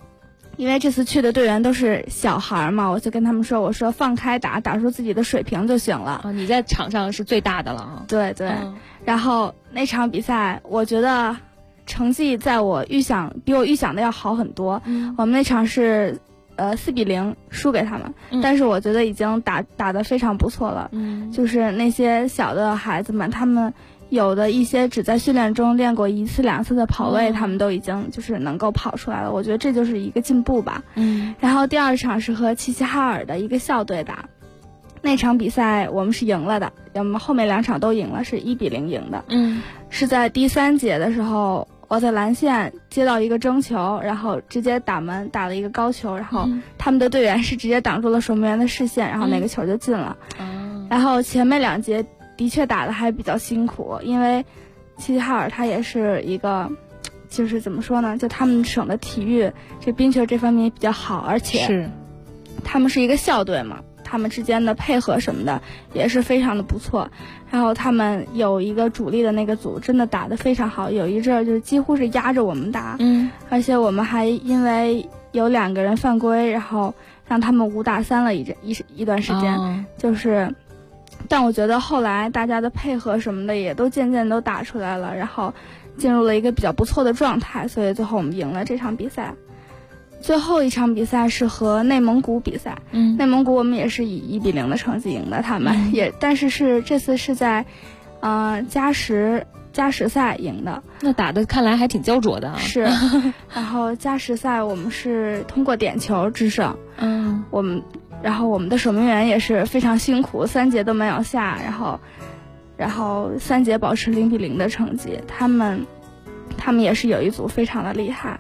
因为这次去的队员都是小孩嘛，我就跟他们说，我说放开打，打出自己的水平就行了。 你在场上是最大的了啊。 对对。然后那场比赛，我觉得成绩比我预想的要好很多。我们那场是4-0输给他们，但是我觉得已经打得非常不错了。就是那些小的孩子们，他们有的一些只在训练中练过1次2次的跑位，他们都已经就是能够跑出来了。我觉得这就是一个进步吧。然后第2场是和齐齐哈尔的一个校队打，那场比赛我们是赢了的，我们后面2场都赢了，是1-0赢的。是在第3节的时候，我在蓝线接到一个争球，然后直接打门打了一个高球，然后他们的队员是直接挡住了守门员的视线，然后那个球就进了。然后前面2节的确打得还比较辛苦，因为齐齐哈尔他也是一个，就是怎么说呢，就他们省的体育这冰球这方面也比较好，而且他们是一个校队嘛，他们之间的配合什么的也是非常的不错。然后他们有一个主力的那个组真的打得非常好，有一阵儿就是几乎是压着我们打。而且我们还因为有2个人犯规，然后让他们5打3了一段时间。就是但我觉得后来大家的配合什么的也都渐渐都打出来了，然后进入了一个比较不错的状态，所以最后我们赢了这场比赛。最后一场比赛是和内蒙古比赛，内蒙古我们也是以1-0的成绩赢的他们，但是这次是在加时赛赢的。 那打的看来还挺焦灼的啊。 是。然后加时赛我们是通过点球制胜。然后我们的守门员也是非常辛苦，3节都没有下，然后3节保持0-0的成绩。他们也是有一组非常的厉害。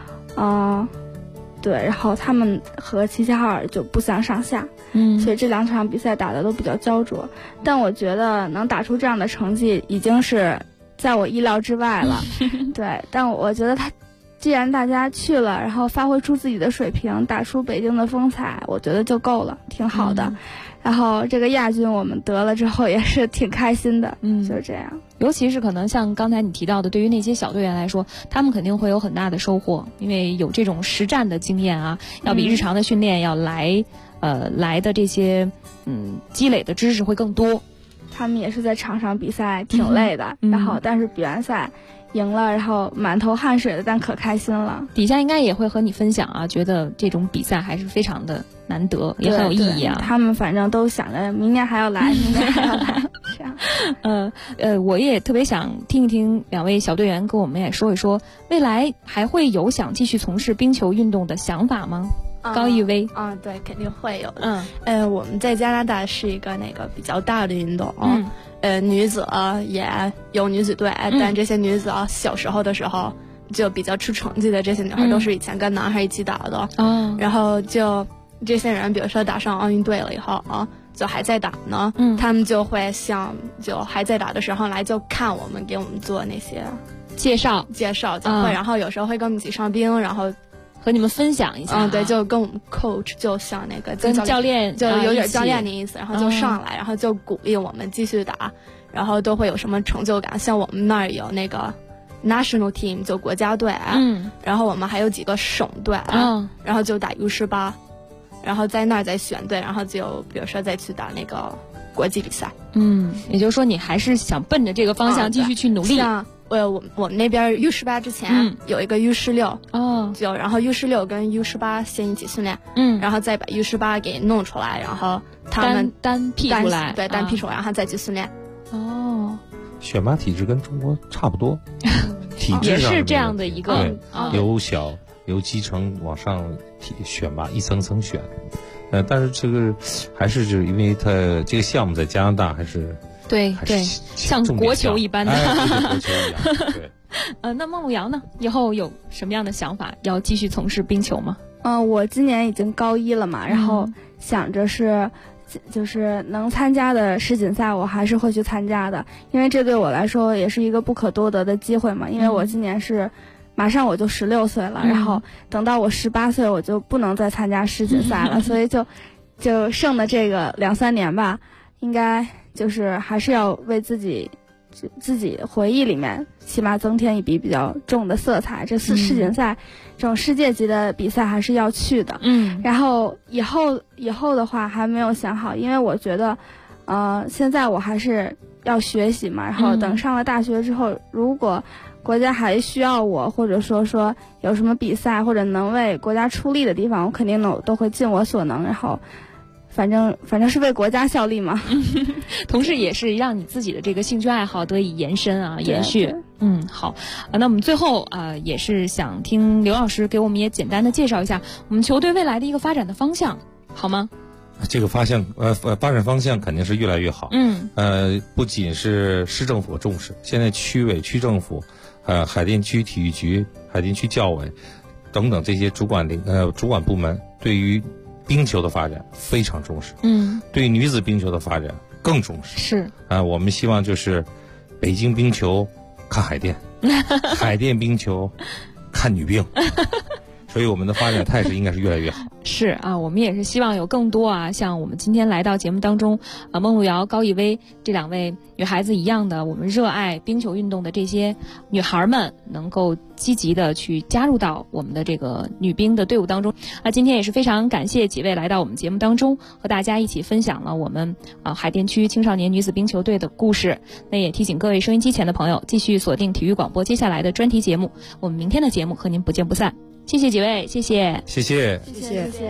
对，然后他们和齐齐哈尔就不相上下。所以这2场比赛打的都比较焦灼，但我觉得能打出这样的成绩已经是在我意料之外了。对，但我觉得既然大家去了，然后发挥出自己的水平，打出北京的风采，我觉得就够了，挺好的。然后这个亚军我们得了之后也是挺开心的。就是这样。 尤其是可能像刚才你提到的，对于那些小队员来说，他们肯定会有很大的收获，因为有这种实战的经验啊，要比日常的训练要来的这些积累的知识会更多。 他们也是在场上比赛挺累的，然后但是比完赛赢了，然后满头汗水的，但可开心了。 底下应该也会和你分享啊，觉得这种比赛还是非常的难得，也很有意义啊。 他们反正都想着明年还要来，明年还要来。这样。我也特别想听一听2位小队员跟我们也说一说，未来还会有想继续从事冰球运动的想法吗？高一威。 对，肯定会有的。我们在加拿大是一个比较大的运动。女子也有女子队，但这些女子小时候的时候就比较出成绩的这些女孩都是以前跟男孩一起打的。然后就这些人比如说打上奥运队了以后就还在打呢，他们就会就还在打的时候来就看我们，给我们做那些介绍就会，然后有时候会跟我们一起上冰，然后和你们分享一下。 对，就跟我们 coach 就像那个跟教练就有点教练的意思，然后就上来，然后就鼓励我们继续打，然后都会有什么成就感。像我们那儿有那个 national team 就国家队，然后我们还有几个省队，然后就打 U18，然后在那儿再选队，然后就比如说再去打那个国际比赛。 也就是说你还是想奔着这个方向继续去努力。 我们那边 U18 之前有一个 U16，然后 U16跟 U18 先一起训练，然后再把 U18 给弄出来，然后他们单辟出来， 对，单辟出来，然后再去训练。 选拔体制跟中国差不多，体制上也是这样的一个， 由基层往上选拔，一层层选。但是这个还是就是因为它这个项目在加拿大还是。 对，像国球一般的。 国球一样。对。 那孟路遥呢？以后有什么样的想法？要继续从事冰球吗？ 我今年已经高1了嘛，然后想着就是能参加的世锦赛，我还是会去参加的，因为这对我来说也是一个不可多得的机会嘛。因为我今年马上我就16岁了，然后等到我18岁，我就不能再参加世锦赛了，所以就剩的这个2-3年吧，应该就是还是要为自己自己回忆里面起码增添一笔比较重的色彩。这次世锦赛这种世界级的比赛还是要去的。然后以后的话还没有想好，因为我觉得现在我还是要学习嘛，然后等上了大学之后，如果国家还需要我，或者说有什么比赛或者能为国家出力的地方，我肯定都会尽我所能，然后反正是为国家效力嘛。 同时也是让你自己的这个兴趣爱好得以延伸啊，延续。好，那我们最后也是想听刘老师给我们也简单的介绍一下我们球队未来的一个发展的方向，好吗？ 这个发展方向肯定是越来越好。不仅是市政府重视，现在区委、区政府、海淀区体育局、海淀区教委等等这些主管部门对于冰球的发展非常重视。对女子冰球的发展更重视。 是我们希望就是北京冰球看海淀，海淀冰球看女冰。所以我们的发展态势应该是越来越好。 是啊，我们也是希望有更多像我们今天来到节目当中，孟路遥、高艺薇这2位女孩子一样的，我们热爱冰球运动的这些女孩们，能够积极的去加入到我们的这个女冰的队伍当中。今天也是非常感谢几位来到我们节目当中，和大家一起分享了我们海淀区青少年女子冰球队的故事。那也提醒各位收音机前的朋友，继续锁定体育广播接下来的专题节目，我们明天的节目和您不见不散。谢谢几位，谢谢， 谢谢， 谢谢，谢谢。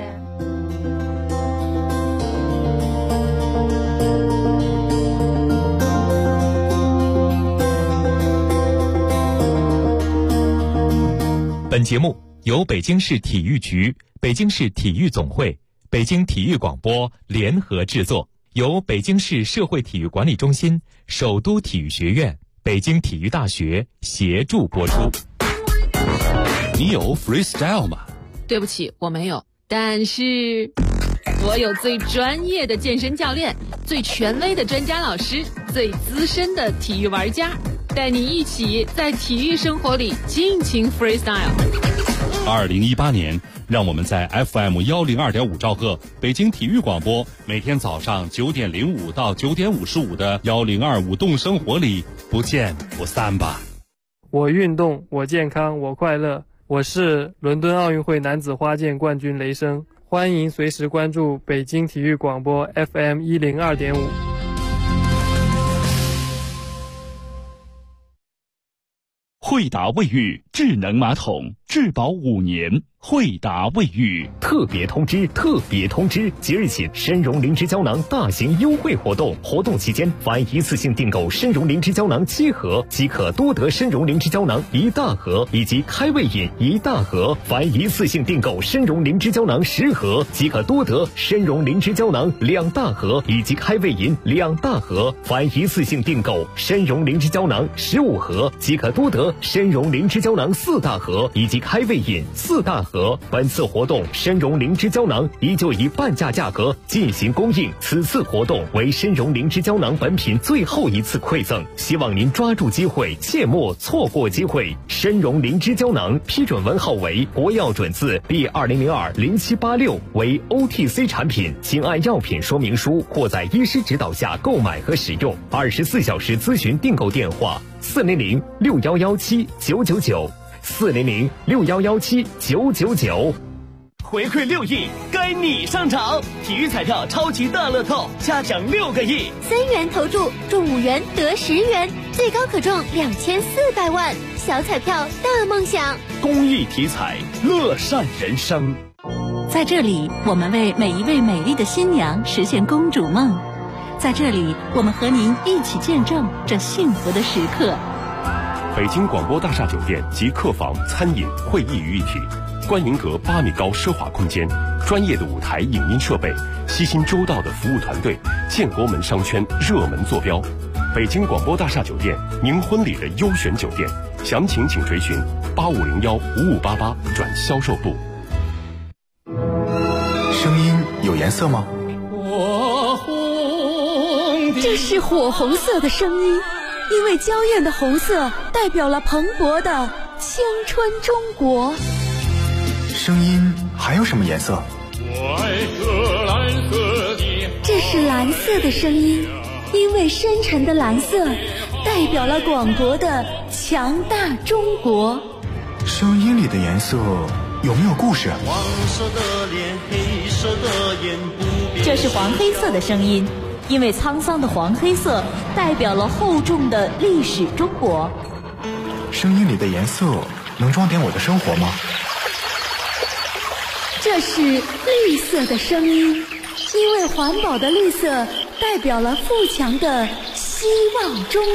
本节目由北京市体育局、北京市体育总会、北京体育广播联合制作，由北京市社会体育管理中心、首都体育学院、北京体育大学协助播出。 你有 freestyle 吗？ 对不起，我没有，但是我有最专业的健身教练，最权威的专家老师，最资深的体育玩家，带你一起在体育生活里尽情 freestyle。 2018年，让我们在 FM 102.5兆赫北京体育广播，每天早上9点05到9点55的1025动生活里不见不散吧。 我运动，我健康，我快乐。我是伦敦奥运会男子花剑冠军雷声，欢迎随时关注北京体育广播 FM 102.5。 惠达卫浴智能马桶，质保5年。惠达卫浴特别通知！即日起，参茸灵芝胶囊大型优惠活动，活动期间，凡一次性订购参茸灵芝胶囊7盒，即可多得参茸灵芝胶囊1大盒以及开胃饮1大盒；凡一次性订购参茸灵芝胶囊10盒，即可多得参茸灵芝胶囊2大盒以及开胃饮2大盒；凡一次性订购参茸灵芝胶囊15盒，即可多得参茸灵芝胶囊4大盒以及开胃饮4大盒。本次活动参茸灵芝胶囊依旧以半价价格进行供应，此次活动为参茸灵芝胶囊本品最后一次馈赠，希望您抓住机会，切莫错过机会。参茸灵芝胶囊批准文号为国药准字第20020786，为 OTC 产品，请按药品说明书或在医师指导下购买和使用。24小时咨询订购电话：400-6117-999，400-6117-999。 回馈6亿，该你上场！体育彩票超级大乐透，嘉奖6个亿 ，3元投注中5元得10元，最高可中2400万。小彩票大梦想， 公益体彩，乐善人生。 在这里，我们为每一位美丽的新娘实现公主梦。在这里，我们和您一起见证这幸福的时刻。 北京广播大厦酒店及客房、餐饮、会议于一体，观云阁8米高奢华空间，专业的舞台影音设备，悉心周到的服务团队，建国门商圈热门坐标。北京广播大厦酒店，您婚礼的优选酒店，详情请垂询8501-5588转销售部。 声音有颜色吗？ 这是火红色的声音，因为娇艳的红色代表了蓬勃的青春中国。 声音还有什么颜色？ 这是蓝色的声音，因为深沉的蓝色代表了广博的强大中国。 声音里的颜色有没有故事？ 黄色的脸，黑色的眼，不变。 这是黄黑色的声音，因为沧桑的黄黑色代表了厚重的历史中国。 声音里的颜色能装点我的生活吗？ 这是绿色的声音，因为环保的绿色代表了富强的希望中